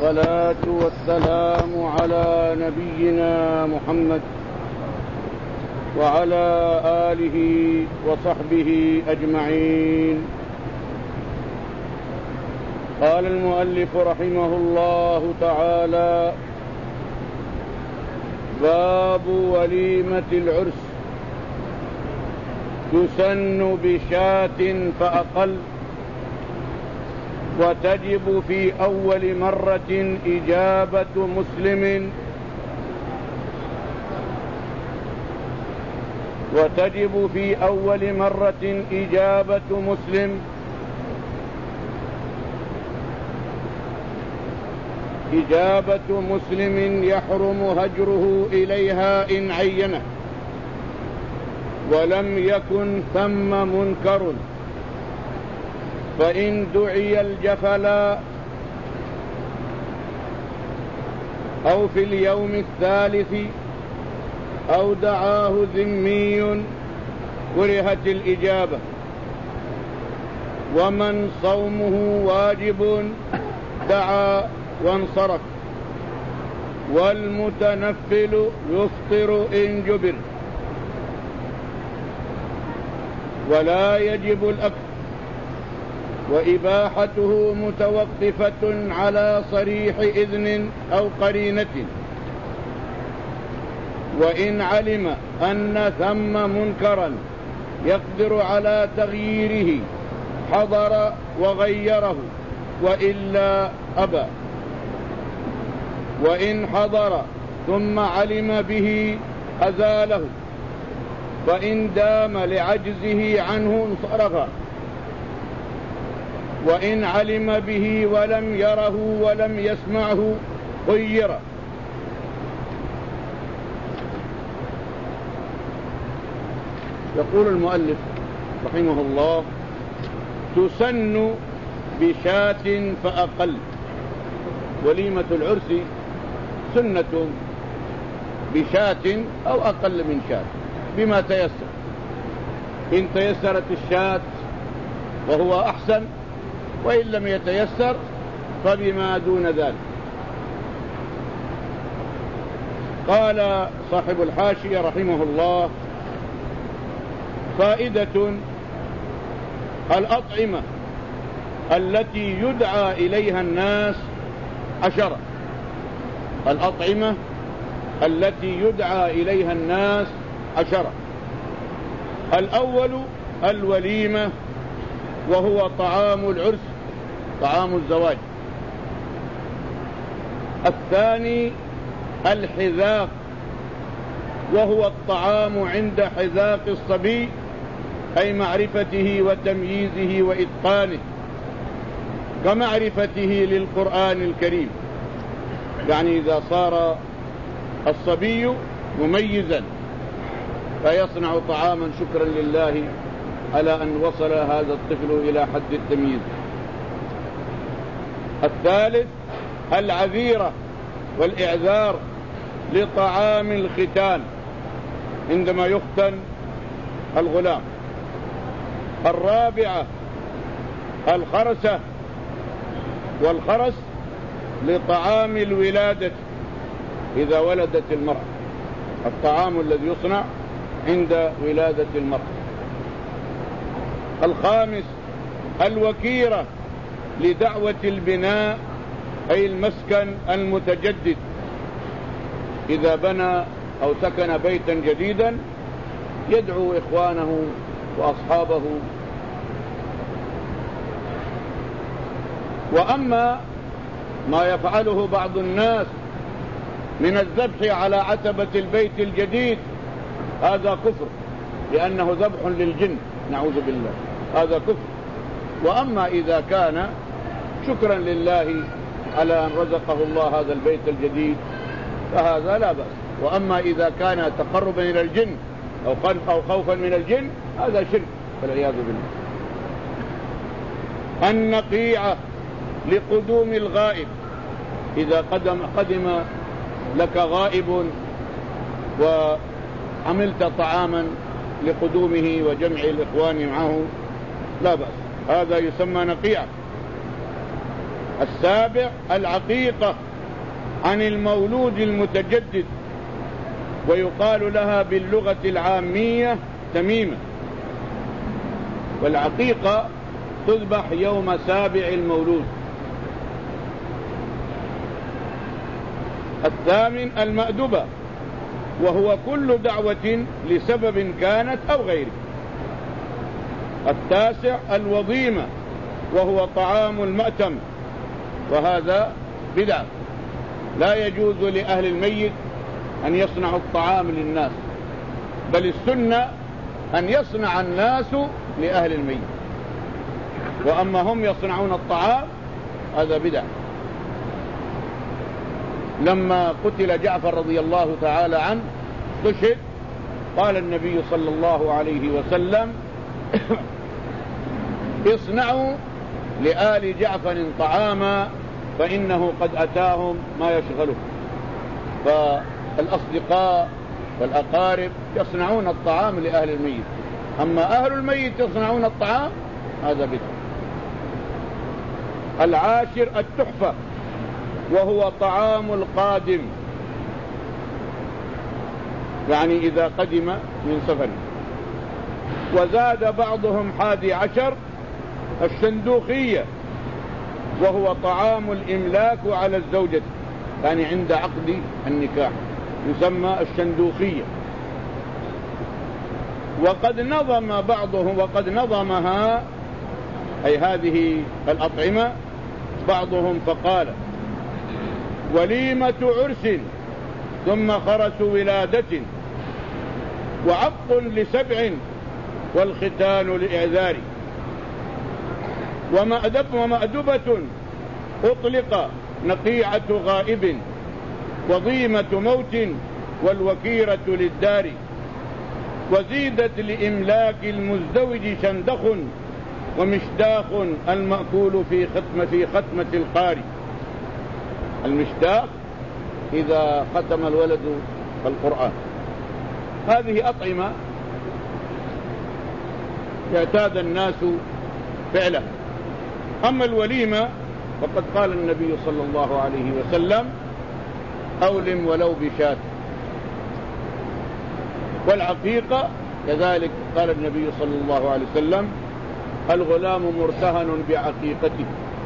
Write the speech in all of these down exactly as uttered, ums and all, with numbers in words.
والصلاة والسلام على نبينا محمد وعلى آله وصحبه أجمعين. قال المؤلف رحمه الله تعالى: باب وليمة العرس، تسن بشاة فأقل، وتجب في أول مرة إجابة مسلم وتجب في أول مرة إجابة مسلم إجابة مسلم يحرم هجره إليها إن عينه ولم يكن ثم منكر، فإن دعي الجفلا أو في اليوم الثالث أو دعاه ذمي كرهت الإجابة. ومن صومه واجب دعا وانصرف، والمتنفل يفطر إن جبر، ولا يجب الأكل، وإباحته متوقفة على صريح إذن أو قرينة. وإن علم أن ثم منكرا يقدر على تغييره حضر وغيره، وإلا أبى. وإن حضر ثم علم به أزاله، فإن دام لعجزه عنه انصرف. وإن علم به ولم يره ولم يسمعه خير. يقول المؤلف رحمه الله: تسن بشاة فأقل. وليمة العرس سنة بشاة أو أقل من شاة بما تيسر. إن تيسرت الشاة وهو أحسن، وإن لم يتيسر فبما دون ذلك. قال صاحب الحاشية رحمه الله: فائدة: الأطعمة التي يدعى إليها الناس عشرة. الأطعمة التي يدعى إليها الناس عشرة. الأول الوليمة، وهو طعام العرس، طعام الزواج. الثاني الحذاق، وهو الطعام عند حذاق الصبي، أي معرفته وتمييزه وإتقانه، كمعرفته للقرآن الكريم. يعني إذا صار الصبي مميزا فيصنع طعاما شكرا لله على أن وصل هذا الطفل إلى حد التمييز. الثالث العذيرة والإعذار لطعام الختان عندما يختن الغلام. الرابعة الخرسة، والخرس لطعام الولادة إذا ولدت المرأة، الطعام الذي يصنع عند ولادة المرأة. الخامس الوكيرة لدعوة البناء، أي المسكن المتجدد، إذا بنى أو سكن بيتا جديدا يدعو إخوانه وأصحابه. وأما ما يفعله بعض الناس من الذبح على عتبة البيت الجديد هذا كفر، لأنه ذبح للجن، نعوذ بالله، هذا كفر. وأما إذا كان شكرا لله على أن رزقه الله هذا البيت الجديد فهذا لا بأس. وأما إذا كان تقربا إلى الجن أو خوفا من الجن هذا شرك والعياذ بالله. النقيعة لقدوم الغائب، إذا قدم قدم لك غائب وعملت طعاما لقدومه وجمع الإخوان معه لا بأس، هذا يسمى نقيعة. السابع العقيقة عن المولود المتجدد، ويقال لها باللغة العامية تميمة، والعقيقة تذبح يوم سابع المولود. الثامن المأدبة، وهو كل دعوة لسبب كانت أو غيره. التاسع الوضيمة، وهو طعام المأتم، وهذا بدعة، لا يجوز لأهل الميت أن يصنعوا الطعام للناس، بل السنة أن يصنع الناس لأهل الميت، وأما هم يصنعون الطعام هذا بدعة. لما قتل جعفر رضي الله تعالى عنه استشهد، قال النبي صلى الله عليه وسلم اصنعوا لآل جعفر طعاما فإنه قد أتاهم ما يشغله. فالأصدقاء والأقارب يصنعون الطعام لأهل الميت، أما أهل الميت يصنعون الطعام هذا بدعة. العاشر التحفة، وهو طعام القادم، يعني إذا قدم من سفر. وزاد بعضهم حادي عشر الشندوخية، وهو طعام الإملاك على الزوجة، يعني عند عقد النكاح يسمى الشندوخية. وقد نظم بعضهم وقد نظمها أي هذه الأطعمة بعضهم فقال وليمة عرس، ثم خرس ولادة، وعق لسبع، والختان لإعذار. ومأدب ومأدبة أطلق نقيعة غائب، وضيمة موت، والوكيرة للدار. وزيدت لإملاك المزدوج شندخ، ومشداخ المأكول في ختمة في ختمة القاري. المشداخ إذا ختم الولد القرآن. هذه أطعمة يعتاد الناس فعلا. أما الوليمة فقد قال النبي صلى الله عليه وسلم أولم ولو بشاة. والعقيقة كذلك قال النبي صلى الله عليه وسلم الغلام مرتهن بعقيقته.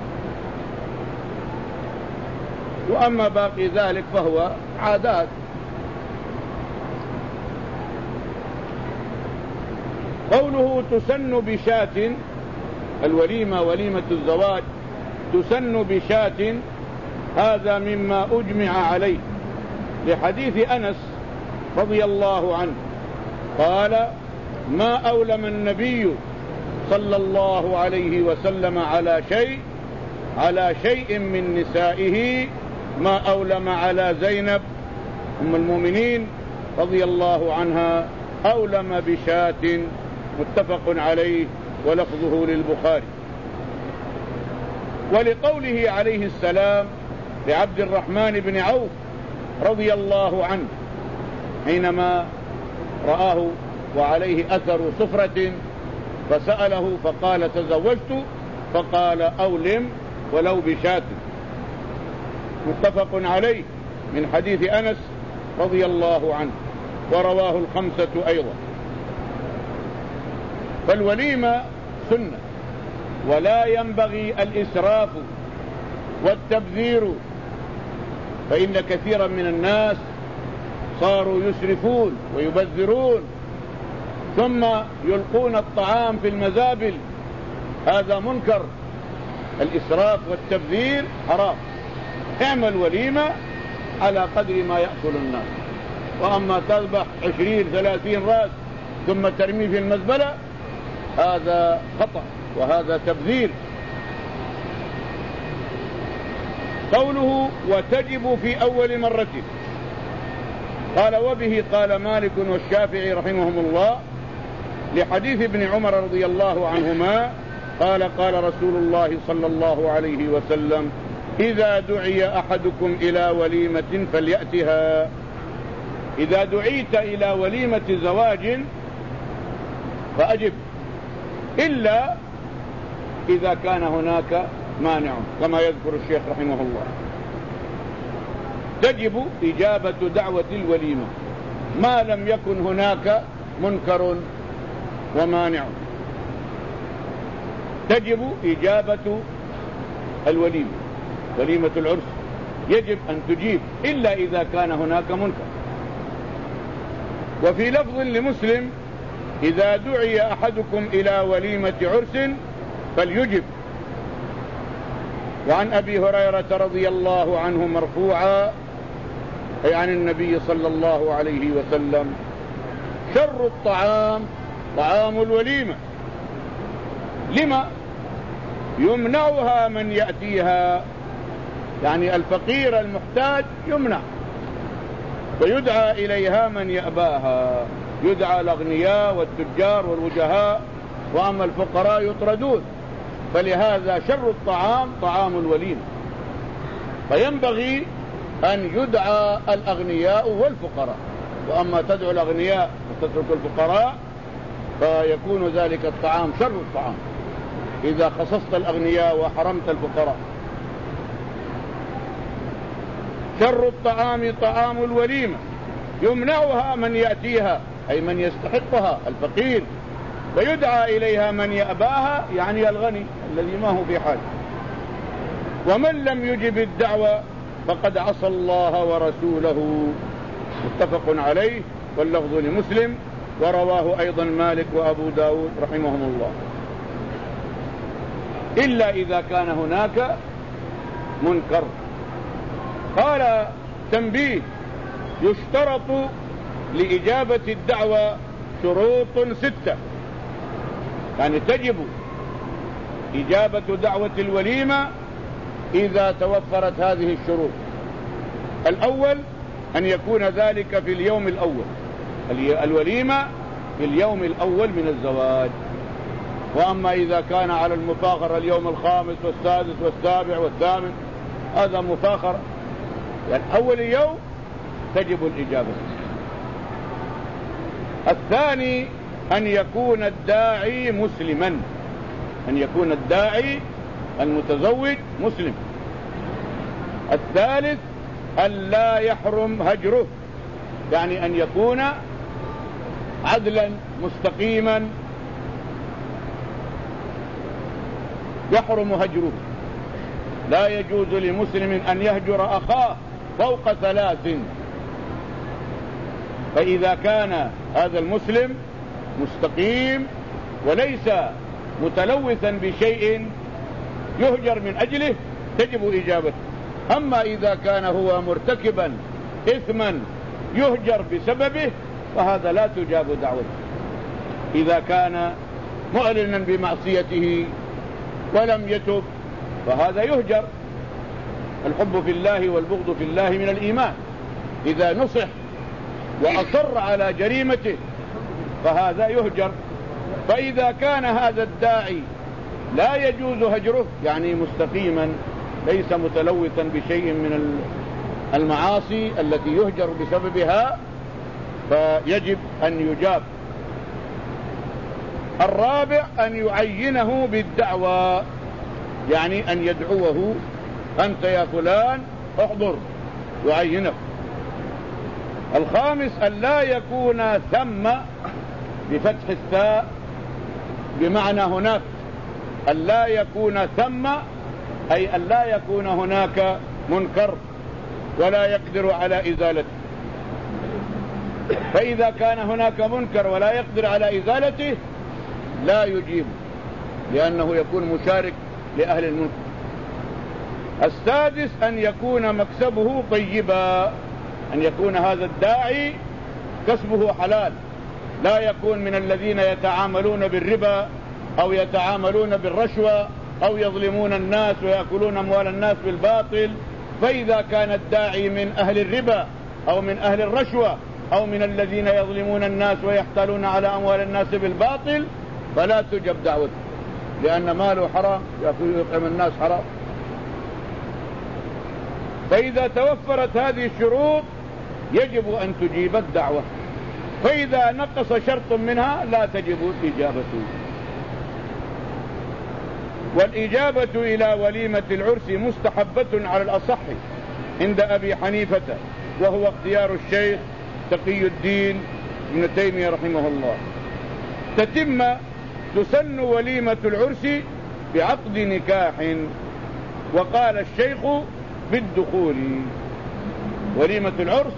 وأما باقي ذلك فهو عادات. قوله تسن بشاة، الوليمة وليمة الزواج تسن بشاة، هذا مما أجمع عليه لحديث أنس رضي الله عنه قال ما أولم النبي صلى الله عليه وسلم على شيء على شيء من نسائه ما أولم على زينب أم المؤمنين رضي الله عنها، أولم بشاة، متفق عليه ولفظه للبخاري. ولقوله عليه السلام لعبد الرحمن بن عوف رضي الله عنه حينما رآه وعليه أثر صفرة فسأله فقال تزوجت، فقال أولم ولو بشاة، متفق عليه من حديث أنس رضي الله عنه، ورواه الخمسة أيضا. فالوليمة سنة، ولا ينبغي الإسراف والتبذير، فإن كثيرا من الناس صاروا يسرفون ويبذرون ثم يلقون الطعام في المزابل، هذا منكر. الإسراف والتبذير حرام. اعمل وليمة على قدر ما يأكل الناس، وأما تذبح عشرين ثلاثين راس ثم ترميه في المزبلة هذا خطأ وهذا تبذير. قوله وتجب في أول مرة، قال وبه قال مالك والشافعي رحمهم الله لحديث ابن عمر رضي الله عنهما قال قال رسول الله صلى الله عليه وسلم إذا دعي أحدكم إلى وليمة فليأتها. إذا دعيت إلى وليمة زواج فأجب، إلا إذا كان هناك مانع كما يذكر الشيخ رحمه الله. تجب إجابة دعوة الوليمة ما لم يكن هناك منكر ومانع. تجب إجابة الوليمة، وليمة العرس يجب أن تجيب إلا إذا كان هناك منكر. وفي لفظ لمسلم: إذا دعي أحدكم إلى وليمة عرس فليجب. وعن أبي هريرة رضي الله عنه مرفوعا أي عن النبي صلى الله عليه وسلم: شر الطعام طعام الوليمة. لما؟ يمنعها من يأتيها، يعني الفقير المحتاج يمنع، ويدعى إليها من يأباها، يدعى الأغنياء والتجار والوجهاء، وأما الفقراء يطردون. فلهذا شر الطعام طعام الوليمة. فينبغي أن يدعى الأغنياء والفقراء، وأما تدعو الأغنياء وتترك الفقراء فيكون ذلك الطعام شر الطعام إذا خصصت الأغنياء وحرمت الفقراء. شر الطعام طعام الوليمة يمنعها من يأتيها أي من يستحقها الفقير، ويدعى إليها من يأباها يعني الغني الذي ما هو في حاجة. ومن لم يجب الدعوة فقد عصى الله ورسوله. متفق عليه، واللفظ لمسلم، ورواه أيضا مالك وأبو داود رحمهم الله. إلا إذا كان هناك منكر. قال: تنبيه: يشترط لإجابة الدعوة شروط ستة، يعني تجب إجابة دعوة الوليمة إذا توفرت هذه الشروط. الأول أن يكون ذلك في اليوم الأول، الوليمة في اليوم الأول من الزواج. وأما إذا كان على المفاخرة اليوم الخامس والسادس والسابع والثامن هذا مفاخرة، يعني أول يوم تجب الإجابة. الثاني أن يكون الداعي مسلما، أن يكون الداعي المتزوج مسلم. الثالث أن لا يحرم هجره، يعني أن يكون عدلا مستقيما يحرم هجره. لا يجوز لمسلم أن يهجر أخاه فوق ثلاث. فإذا كان هذا المسلم مستقيم وليس متلوثا بشيء يهجر من أجله تجب إجابته. أما إذا كان هو مرتكبا إثما يهجر بسببه فهذا لا تجاب دعوته. إذا كان معلنا بمعصيته ولم يتب فهذا يهجر. الحب في الله والبغض في الله من الإيمان. إذا نصح وأصر على جريمته فهذا يهجر. فإذا كان هذا الداعي لا يجوز هجره، يعني مستقيما ليس متلوثا بشيء من المعاصي التي يهجر بسببها، فيجب أن يجاب. الرابع أن يعينه بالدعوة، يعني أن يدعوه: أنت يا فلان احضر، يعينه. الخامس أن لا يكون ثم بفتح الثاء بمعنى هناك، أن لا يكون ثم أي أن لا يكون هناك منكر ولا يقدر على إزالته. فإذا كان هناك منكر ولا يقدر على إزالته لا يجيب، لأنه يكون مشارك لأهل المنكر. السادس أن يكون مكسبه طيبا، أن يكون هذا الداعي كسبه حلال، لا يكون من الذين يتعاملون بالربا أو يتعاملون بالرشوة أو يظلمون الناس ويأكلون أموال الناس بالباطل. فإذا كان الداعي من أهل الربا أو من أهل الرشوة أو من الذين يظلمون الناس ويحتالون على أموال الناس بالباطل فلا تجب دعوته، لأن ماله حرام، يطعم الناس حرام. فإذا توفرت هذه الشروط يجب أن تجيب الدعوة. فإذا نقص شرط منها لا تجب إجابته. والإجابة إلى وليمة العرس مستحبة على الأصح عند أبي حنيفة، وهو اختيار الشيخ تقي الدين ابن تيمية رحمه الله. تتم تسن وليمة العرس بعقد نكاح، وقال الشيخ بالدخول. وليمة العرس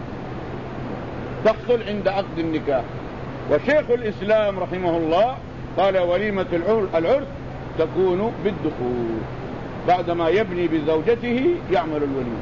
تحصل عند عقد النكاح، وشيخ الإسلام رحمه الله قال وليمة العرس تكون بالدخول، بعدما يبني بزوجته يعمل الوليمة.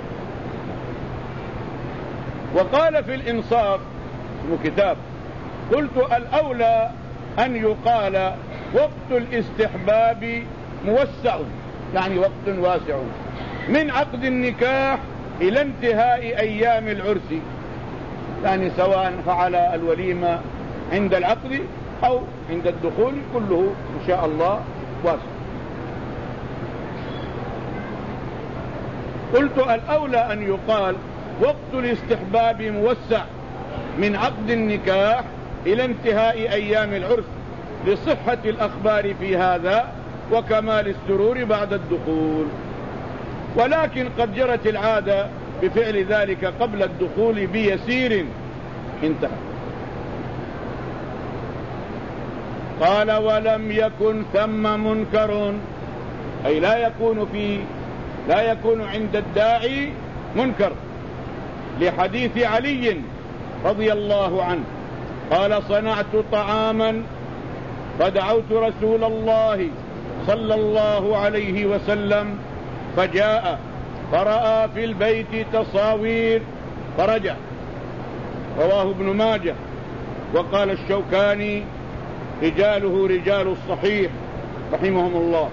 وقال في الإنصاف كتاب: قلت الأولى أن يقال وقت الاستحباب موسع، يعني وقت واسع، من عقد النكاح إلى انتهاء أيام العرس، يعني سواء فعل الوليمة عند العقد أو عند الدخول كله إن شاء الله واسع. قلت الأولى أن يقال وقت الاستحباب موسع من عقد النكاح إلى انتهاء أيام العرس، لصحة الأخبار في هذا وكمال السرور بعد الدخول، ولكن قد جرت العادة بفعل ذلك قبل الدخول بيسير. انتهى. قال: ولم يكن ثم منكر، أي لا يكون في لا يكون عند الداعي منكر، لحديث علي رضي الله عنه قال: صنعت طعاما فدعوت رسول الله صلى الله عليه وسلم فجاء فرأى في البيت تصاوير فرجع. رواه ابن ماجه. وقال الشوكاني: رجاله رجال الصحيح رحمهم الله.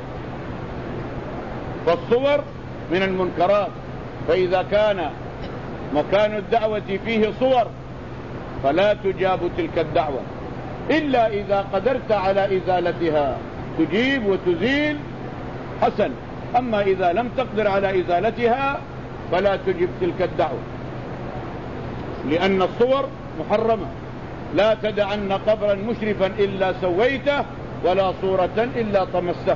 فالصور من المنكرات، فإذا كان مكان الدعوة فيه صور فلا تجاب تلك الدعوة إلا إذا قدرت على إزالتها، تجيب وتزيل حسن، أما إذا لم تقدر على إزالتها فلا تجب تلك الدعوة، لأن الصور محرمة. لا تدعن قبرا مشرفا إلا سويته، ولا صورة إلا طمستها.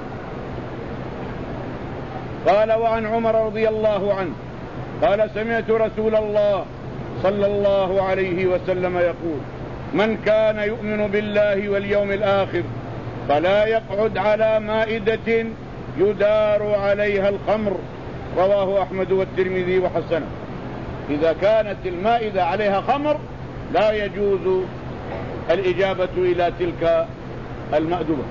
قال: وعن عمر رضي الله عنه قال: سمعت رسول الله صلى الله عليه وسلم يقول: من كان يؤمن بالله واليوم الآخر فلا يقعد على مائدة يدار عليها الخمر. رواه أحمد والترمذي وحسنه. إذا كانت المائدة عليها خمر لا يجوز الإجابة إلى تلك المأدبة.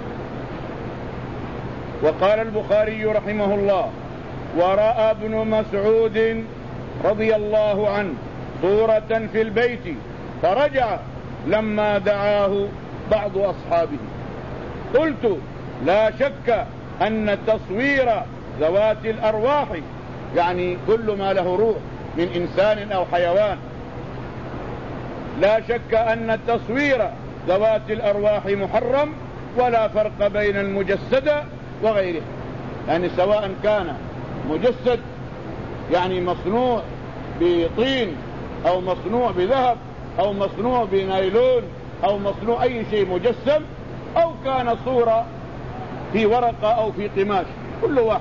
وقال البخاري رحمه الله: ورأى ابن مسعود رضي الله عنه صورة في البيت فرجع لما دعاه بعض أصحابه. قلت: لا شك أن تصوير ذوات الأرواح، يعني كل ما له روح من إنسان أو حيوان، لا شك أن تصوير ذوات الأرواح محرم، ولا فرق بين المجسد وغيره، يعني سواء كان مجسد يعني مصنوع بطين أو مصنوع بذهب أو مصنوع بنايلون أو مصنوع أي شيء مجسم، أو كان صورة في ورقة أو في قماش، كل واحد.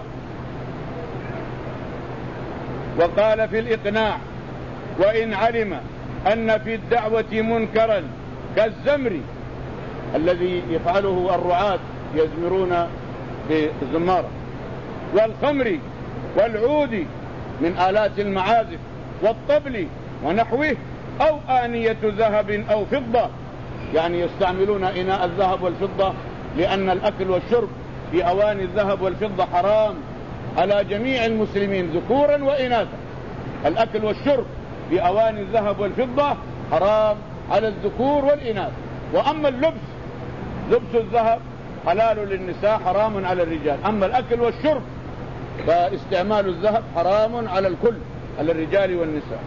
وقال في الإقناع: وإن علم أن في الدعوة منكرا كالزمر الذي يفعله الرعاة يزمرون بالزمارة، والخمر والعود من آلات المعازف والطبل ونحوه، أو آنية ذهب أو فضة، يعني يستعملون إناء الذهب والفضة، لأن الأكل والشرب في أواني الذهب والفضة حرام على جميع المسلمين ذكورا وإناثا. الأكل والشرب في أواني الذهب والفضة حرام على الذكور والإناث. وأما اللبس، لبس الذهب حلال للنساء حرام على الرجال. أما الأكل والشرب فاستعمال الذهب حرام على الكل، على الرجال والنساء.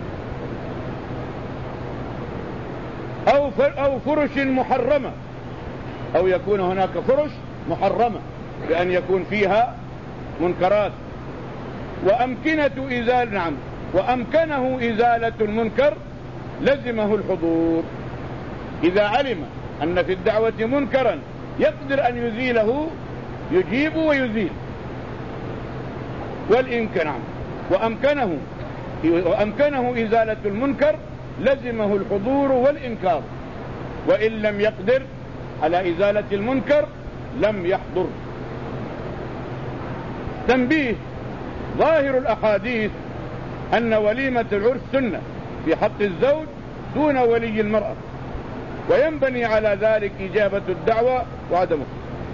أو أو فرش محرمة، أو يكون هناك فرش محرمة بأن يكون فيها منكرات. وأمكنة إزالة نعم وأمكنه إزالة المنكر لزمه الحضور. إذا علم أن في الدعوة منكرا يقدر أن يزيله يجيب ويزيل. والإمكان وأمكنه وأمكنه إزالة المنكر لزمه الحضور والإنكار، وإن لم يقدر على إزالة المنكر لم يحضر. تنبيه: ظاهر الأحاديث أن وليمة العرس سنة في حق الزوج دون ولي المرأة، وينبني على ذلك إجابة الدعوة وعدمه.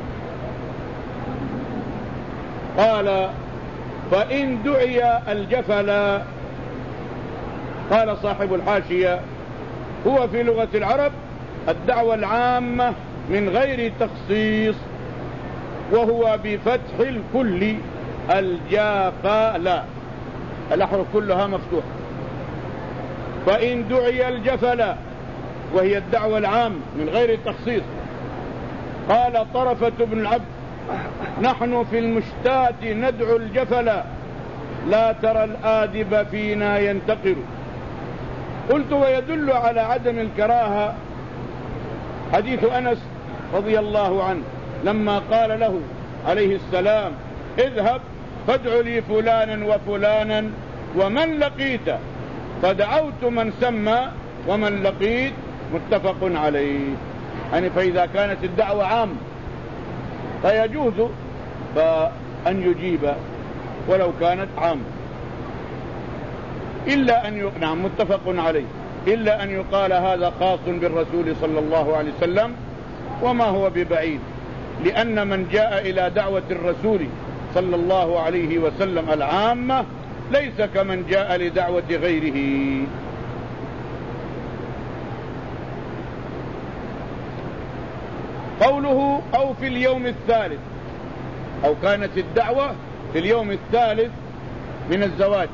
قال: فإن دعي الجفل، قال صاحب الحاشية: هو في لغة العرب الدعوة العامة من غير تخصيص، وهو بفتح الكل الجافل، الأحرف كلها مفتوحة. فإن دعي الجفل وهي الدعوة العامة من غير التخصيص. قال طرفة بن العبد: نحن في المشتات ندعو الجفل، لا ترى الآدب فينا ينتقر. قلت: ويدل على عدم الكراهة حديث أنس رضي الله عنه لما قال له عليه السلام: اذهب فادع لي فلانا وفلانا ومن لقيت، فدعوت من سمى ومن لقيت، متفق عليه. يعني فإذا كانت الدعوة عامة فيجوز فأن يجيب ولو كانت عامة، إلا أن ي... نعم متفق عليه، إلا أن يقال هذا خاص بالرسول صلى الله عليه وسلم، وما هو ببعيد، لأن من جاء إلى دعوة الرسول صلى الله عليه وسلم العامة ليس كمن جاء لدعوة غيره. قوله: أو في اليوم الثالث، أو كانت الدعوة في اليوم الثالث من الزواج،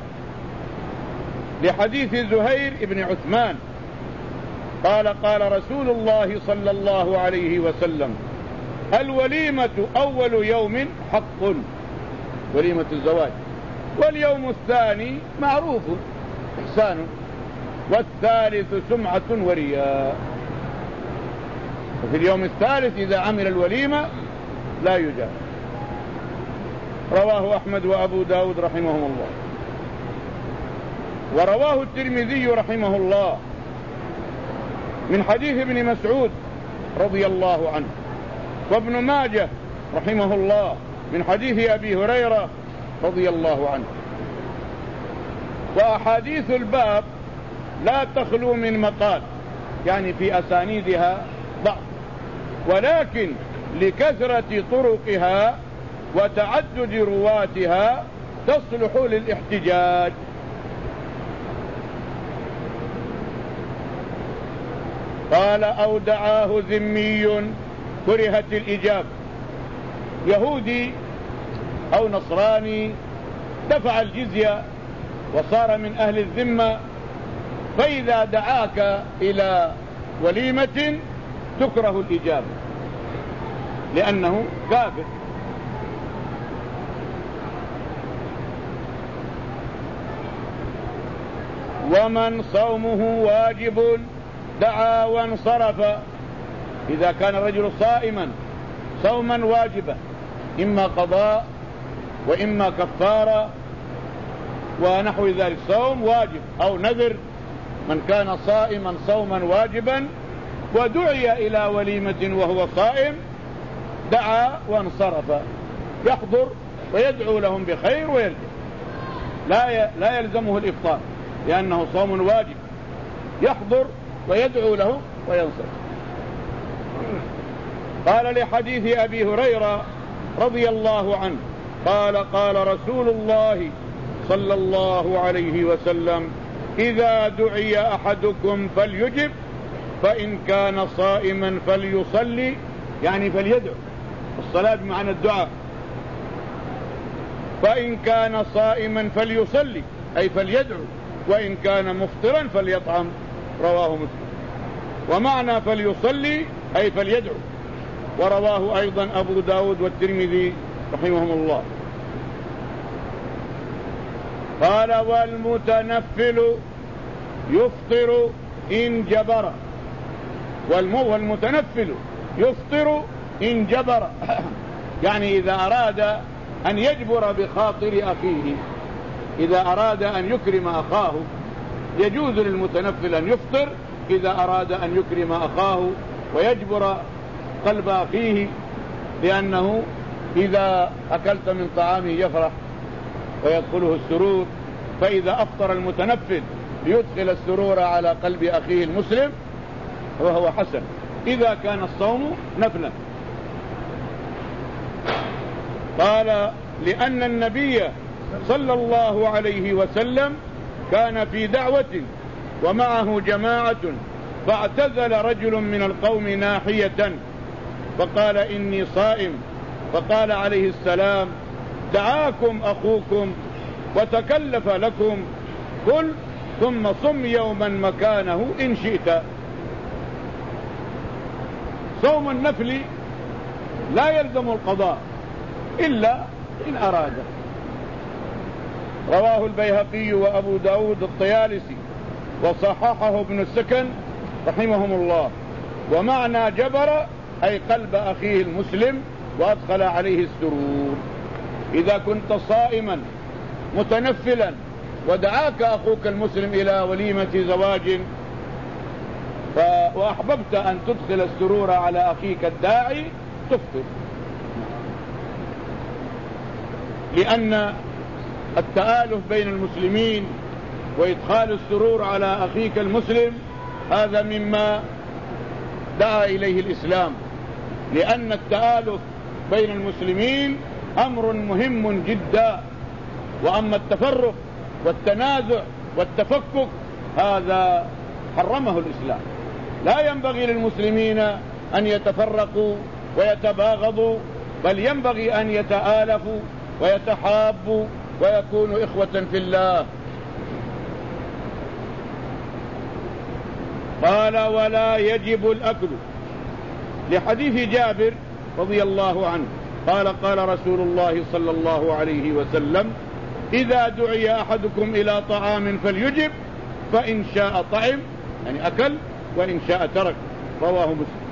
لحديث زهير بن عثمان قال: قال رسول الله صلى الله عليه وسلم: الوليمة أول يوم حق، وليمة الزواج، واليوم الثاني معروف إحسان، والثالث سمعة ورياء. وفي اليوم الثالث إذا عمل الوليمة لا يجاب. رواه أحمد وأبو داود رحمهم الله، ورواه الترمذي رحمه الله من حديث ابن مسعود رضي الله عنه، وابن ماجه رحمه الله من حديث أبي هريرة رضي الله عنه. وأحاديث الباب لا تخلو من مقال، يعني في أسانيدها ضعف، ولكن لكثرة طرقها وتعدد رواتها تصلح للاحتجاج. قال: أو دعاه ذمي كرهت الإجابة، يهودي أو نصراني دفع الجزية وصار من أهل الذمة، فإذا دعاك إلى وليمة تكره الإجابة لأنه كافر. ومن صومه واجب دعا وانصرف، إذا كان الرجل صائما صوما واجبا إما قضاء وإما كفارة ونحو ذلك، صوم واجب أو نذر، من كان صائما صوما واجبا ودعي إلى وليمة وهو صائم دعا وانصرف، يحضر ويدعو لهم بخير ويرجع، لا لا يلزمه الإفطار لأنه صوم واجب، يحضر ويدعو لهم وينصرف. قال: لحديث أبي هريرة رضي الله عنه قال: قال رسول الله صلى الله عليه وسلم: إذا دعي أحدكم فليجب، فإن كان صائما فليصلي، يعني فليدعو، الصلاة بمعنى الدعاء، فإن كان صائما فليصلي أي فليدعو، وإن كان مفطرا فليطعم. رواه مسلم. ومعنى فليصلي أي فليدعو، ورواه أيضا أبو داود والترمذي رحمهم الله. قال: والمتنفل يفطر إن جبر، والمتنفل يفطر إن جبر، يعني إذا أراد أن يجبر بخاطر أخيه، إذا أراد أن يكرم أخاه يجوز للمتنفل أن يفطر إذا أراد أن يكرم أخاه ويجبر قلب أخيه، لأنه إذا أكلت من طعامه يفرح ويدخله السرور، فإذا أفطر المتنفل ليدخل السرور على قلب أخيه المسلم وهو حسن إذا كان الصوم نفلا. قال لأن النبي صلى الله عليه وسلم كان في دعوة ومعه جماعة فاعتزل رجل من القوم ناحية فقال إني صائم، فقال عليه السلام دعاكم أخوكم وتكلف لكم، كل ثم صم يوما مكانه إن شئت. صوم النفل لا يلزم القضاء إلا إن أراد. رواه البيهقي وأبو داود الطيالسي وصححه ابن السكن رحمهم الله. ومعنى جبر أي قلب أخيه المسلم وأدخل عليه السرور. إذا كنت صائما متنفلا ودعاك أخوك المسلم إلى وليمة زواج وأحببت أن تدخل السرور على أخيك الداعي تفطر، لأن التآلف بين المسلمين وإدخال السرور على أخيك المسلم هذا مما دعا إليه الإسلام، لأن التآلف بين المسلمين أمر مهم جدا، وأما التفرق والتنازع والتفكك هذا حرمه الإسلام. لا ينبغي للمسلمين أن يتفرقوا ويتباغضوا، بل ينبغي أن يتآلفوا ويتحابوا ويكونوا إخوة في الله. قال ولا يجب الأكل، لحديث جابر رضي الله عنه قال قال رسول الله صلى الله عليه وسلم إذا دعي أحدكم إلى طعام فليجب، فإن شاء طعم يعني أكل وإن شاء ترك. رواه مسلم.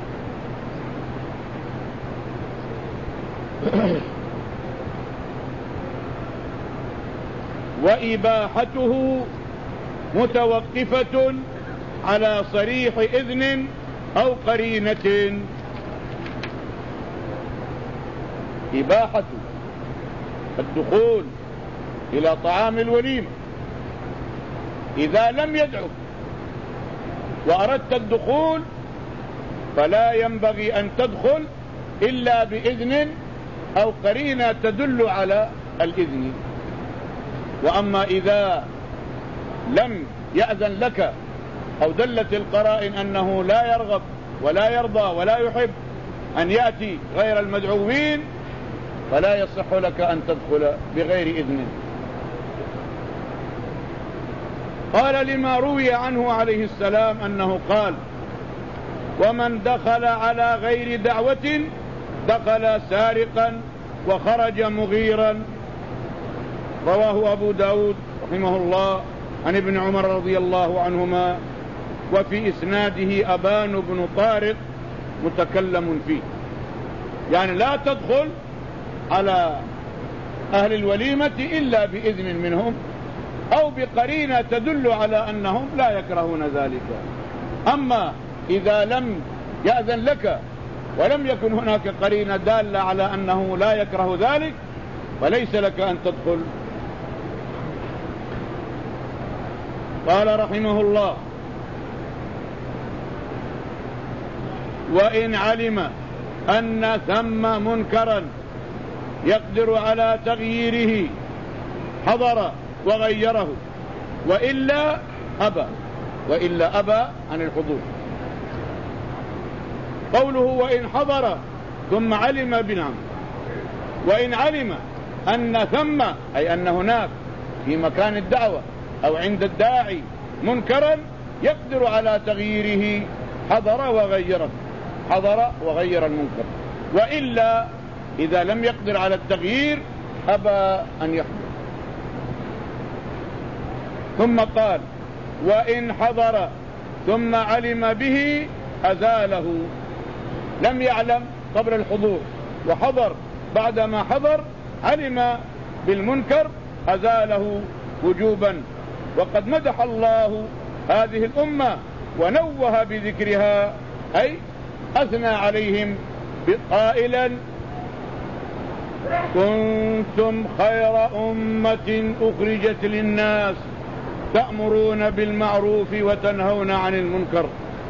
وإباحته متوقفة على صريح إذن أو قرينة. إباحة الدخول إلى طعام الوليمة إذا لم يدعو وأردت الدخول فلا ينبغي أن تدخل إلا بإذن أو قرينة تدل على الإذن. وأما إذا لم يأذن لك أو دلت القرائن أنه لا يرغب ولا يرضى ولا يحب أن يأتي غير المدعوين فلا يصح لك أن تدخل بغير إذن. قال لما روي عنه عليه السلام أنه قال ومن دخل على غير دعوة دخل سارقا وخرج مغيرا. رواه أبو داود رحمه الله عن ابن عمر رضي الله عنهما، وفي إسناده أبان بن طارق متكلم فيه، يعني لا تدخل على أهل الوليمة إلا بإذن منهم أو بقرينة تدل على أنهم لا يكرهون ذلك. أما إذا لم يأذن لك ولم يكن هناك قرينة دالة على أنه لا يكره ذلك فليس لك أن تدخل. قال رحمه الله وإن علم أن ثم منكرا يقدر على تغييره حضر وغيره، وإلا أبى، وإلا أبى عن الحضور. قوله وإن حضر ثم علم بنعم، وإن علم أن ثم أي أن هناك في مكان الدعوة أو عند الداعي منكرا يقدر على تغييره حضر وغيره، حضر وغير المنكر. وإلا إذا لم يقدر على التغيير أبى أن يحضر. ثم قال وإن حضر ثم علم به أزاله، لم يعلم قبل الحضور وحضر بعدما حضر علم بالمنكر أزاله وجوبا. وقد مدح الله هذه الأمة ونوه بذكرها، أي أثنى عليهم قائلا: كنتم خير أمة أخرجت للناس تأمرون بالمعروف وتنهون عن المنكر.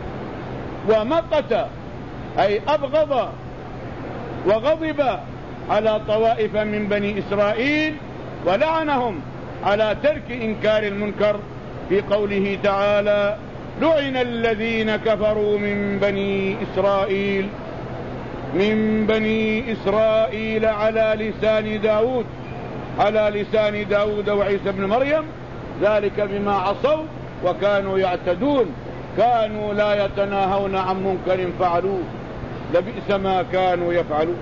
ومقت أي أبغض وغضب على طوائف من بني إسرائيل ولعنهم على ترك إنكار المنكر في قوله تعالى: لعن الذين كفروا من بني إسرائيل من بني إسرائيل على لسان داود على لسان داود وعيسى بن مريم، ذلك بما عصوا وكانوا يعتدون، كانوا لا يتناهون عن منكر فعلوه، لبئس ما كانوا يفعلون.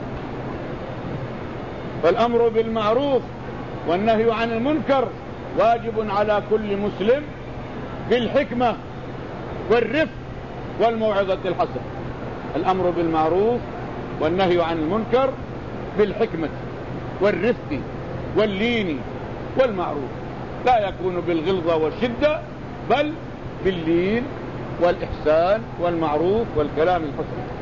فالأمر بالمعروف والنهي عن المنكر واجب على كل مسلم بالحكمة والرفق والموعظة الحسنة. الأمر بالمعروف والنهي عن المنكر بالحكمة والرفق واللين والمعروف، لا يكون بالغلظة والشدة، بل باللين والإحسان والمعروف والكلام الحسن.